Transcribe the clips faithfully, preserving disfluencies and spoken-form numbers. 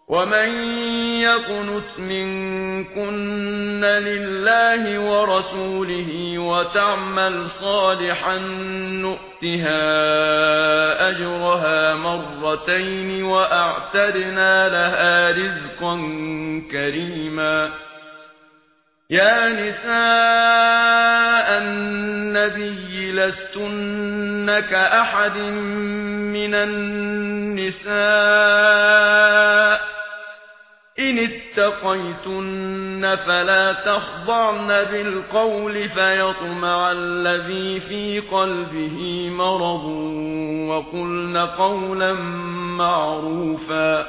ومن يقنت منكن لله ورسوله وتعمل صالحا نؤتها أجرها مرتين وأعتدنا لها رزقا كريما. يا نساء النبي لستن كأحد من النساء إن اتقيتن فلا تخضعن بالقول فيطمع الذي في قلبه مرض وقلن قولا معروفا.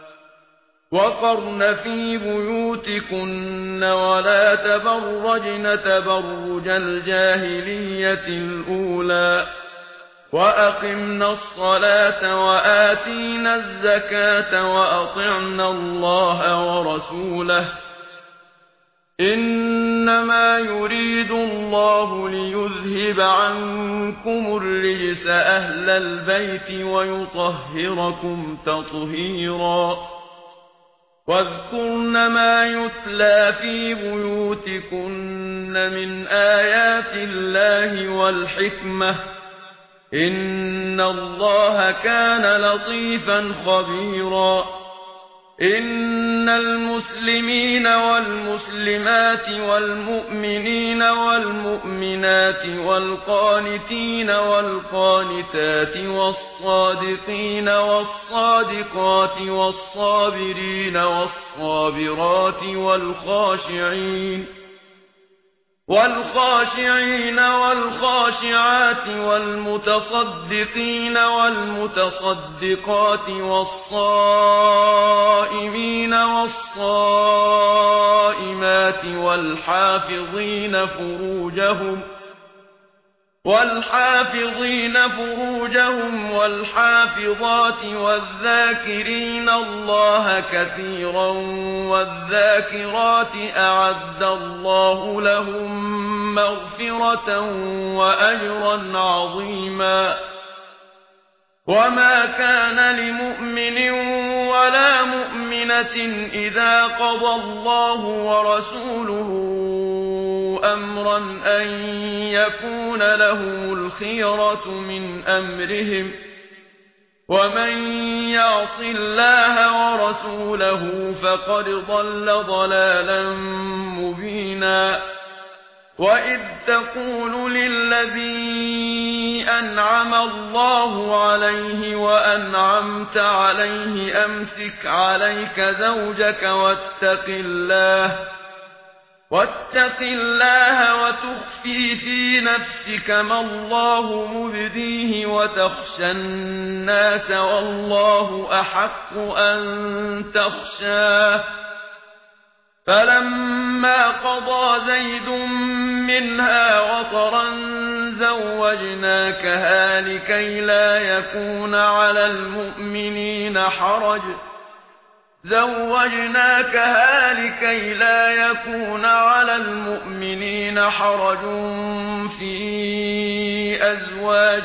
وقرن في بيوتكن ولا تبرجن تبرج الجاهلية الأولى وأقمنا الصلاة وآتينا الزكاة وأطعنا الله ورسوله إنما يريد الله ليذهب عنكم الرجس أهل البيت ويطهركم تطهيرا. واذكرن ما يتلى في بيوتكن من آيات الله والحكمة إن الله كان لطيفا خبيرا. إن المسلمين والمسلمات والمؤمنين والمؤمنات والقانتين والقانتات والصادقين والصادقات والصابرين والصابرات والخاشعين والخاشعين والخاشعات والمتصدقين والمتصدقات والصائمين والصائمات والحافظين فروجهم والحافظين فروجهم والحافظات والذاكرين الله كثيرا والذاكرات أعد الله لهم مغفرة وأجرا عظيما. وما كان لمؤمن ولا مؤمنة إذا قضى الله ورسوله أمرا أن يكون لهم الخيرة من أمرهم ومن يعص الله ورسوله فقد ضل ضلالا مبينا. وإذ تقول للذي أنعم الله عليه وأنعمت عليه أمسك عليك زوجك واتق الله واتق الله وتخفي في نفسك ما الله مبديه وتخشى الناس والله أحق أن تخشاه. فلما قضى زيد منها وطرا زوجناكها لكي لا يكون على المؤمنين حرج زوجناكها لكي لا يكون على المؤمنين حرج في أزواج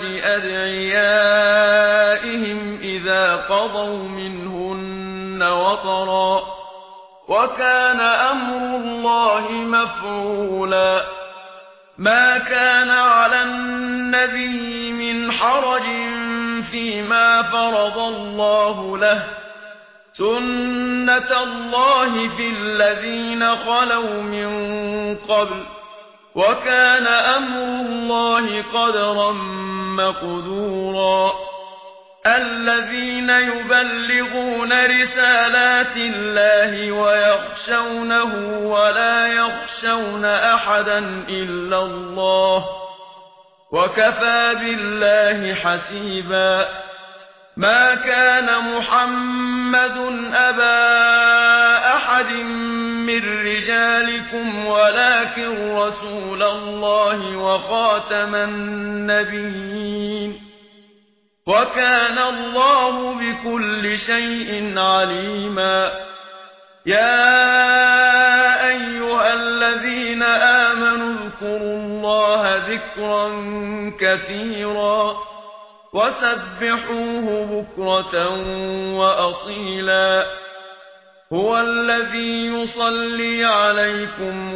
أدعيائهم إذا قضوا منهن وطرا وكان أمر الله مفعولا. ما كان على النبي من حرج فيما فرض الله له سنة الله في الذين خلوا من قبل وكان أمر الله قدرا مقدورا. الذين يبلغون رسالات الله ويخشونه ولا يخشون أحدا إلا الله وكفى بالله حسيبا. ما كان محمد أبا أحد من رجالكم ولكن رسول الله وخاتم النبيين وكان الله بكل شيء عليما. يا أيها الذين آمنوا اذكروا الله ذكرا كثيرا وسبحوه بكرة وأصيلا. هو الذي يصلي عليكم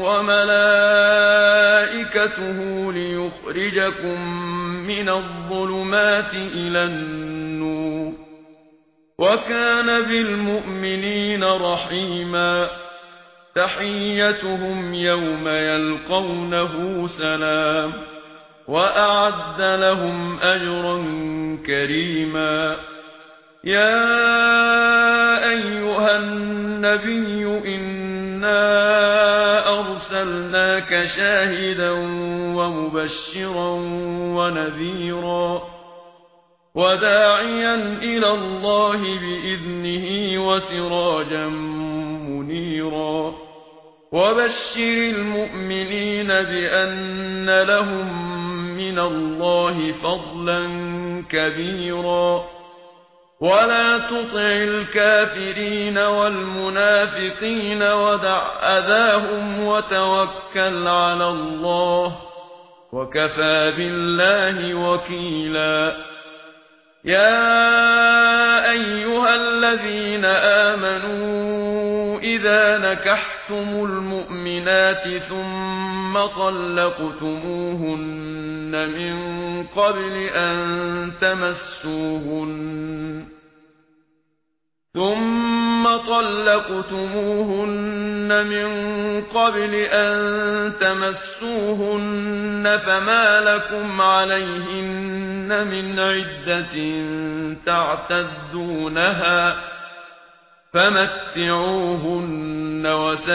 وملائكته ليخرجكم من الظلمات إلى النور وكان بالمؤمنين رحيما تحيتهم يوم يلقونه سلام وأعد لهم أجرا كريما يا أيها النبي إنا أرسلناك شاهدا ومبشرا ونذيرا وداعيا إلى الله بإذنه وسراجا منيرا وبشر المؤمنين بأن لهم من الله فضلا كبيرا ولا تطع الكافرين والمنافقين ودع أذاهم وتوكل على الله وكفى بالله وكيلا يا أيها الذين آمنوا إذا نكحتم المؤمنات ثم طلقتموهن من قبل أن تمسوهن ثم طلقتموهن من قبل أن تمسوهن فما لكم عليهن من عدة تعتدونها فمتعوهن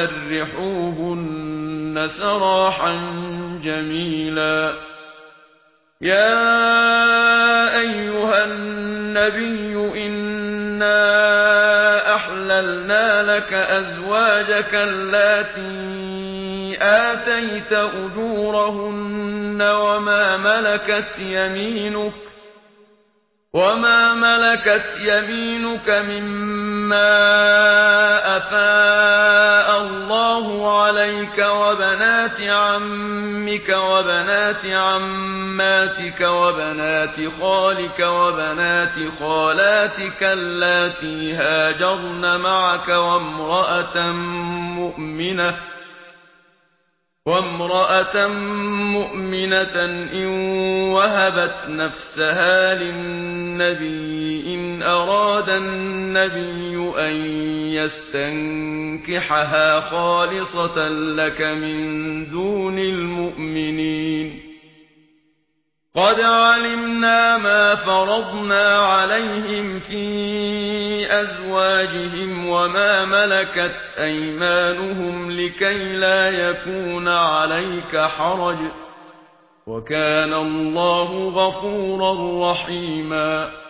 وسرحوهن سراحا جميلا يا أيها النبي إنا أحللنا لك أزواجك اللاتي آتيت أجورهن وما ملكت يمينك وما ملكت يمينك مما أفاء الله عليك وبنات عمك وبنات عماتك وبنات خالك وبنات خالاتك اللاتي هاجرن معك وامرأة مؤمنة وامرأة مؤمنة إن وهبت نفسها للنبي إن أراد النبي أن يستنكحها خالصة لك من دون المؤمنين قد علمنا ما فرضنا عليهم في أزواجهم وما ملكت أيمانهم لكي لا يكون عليك حرج وكان الله غفورا رحيما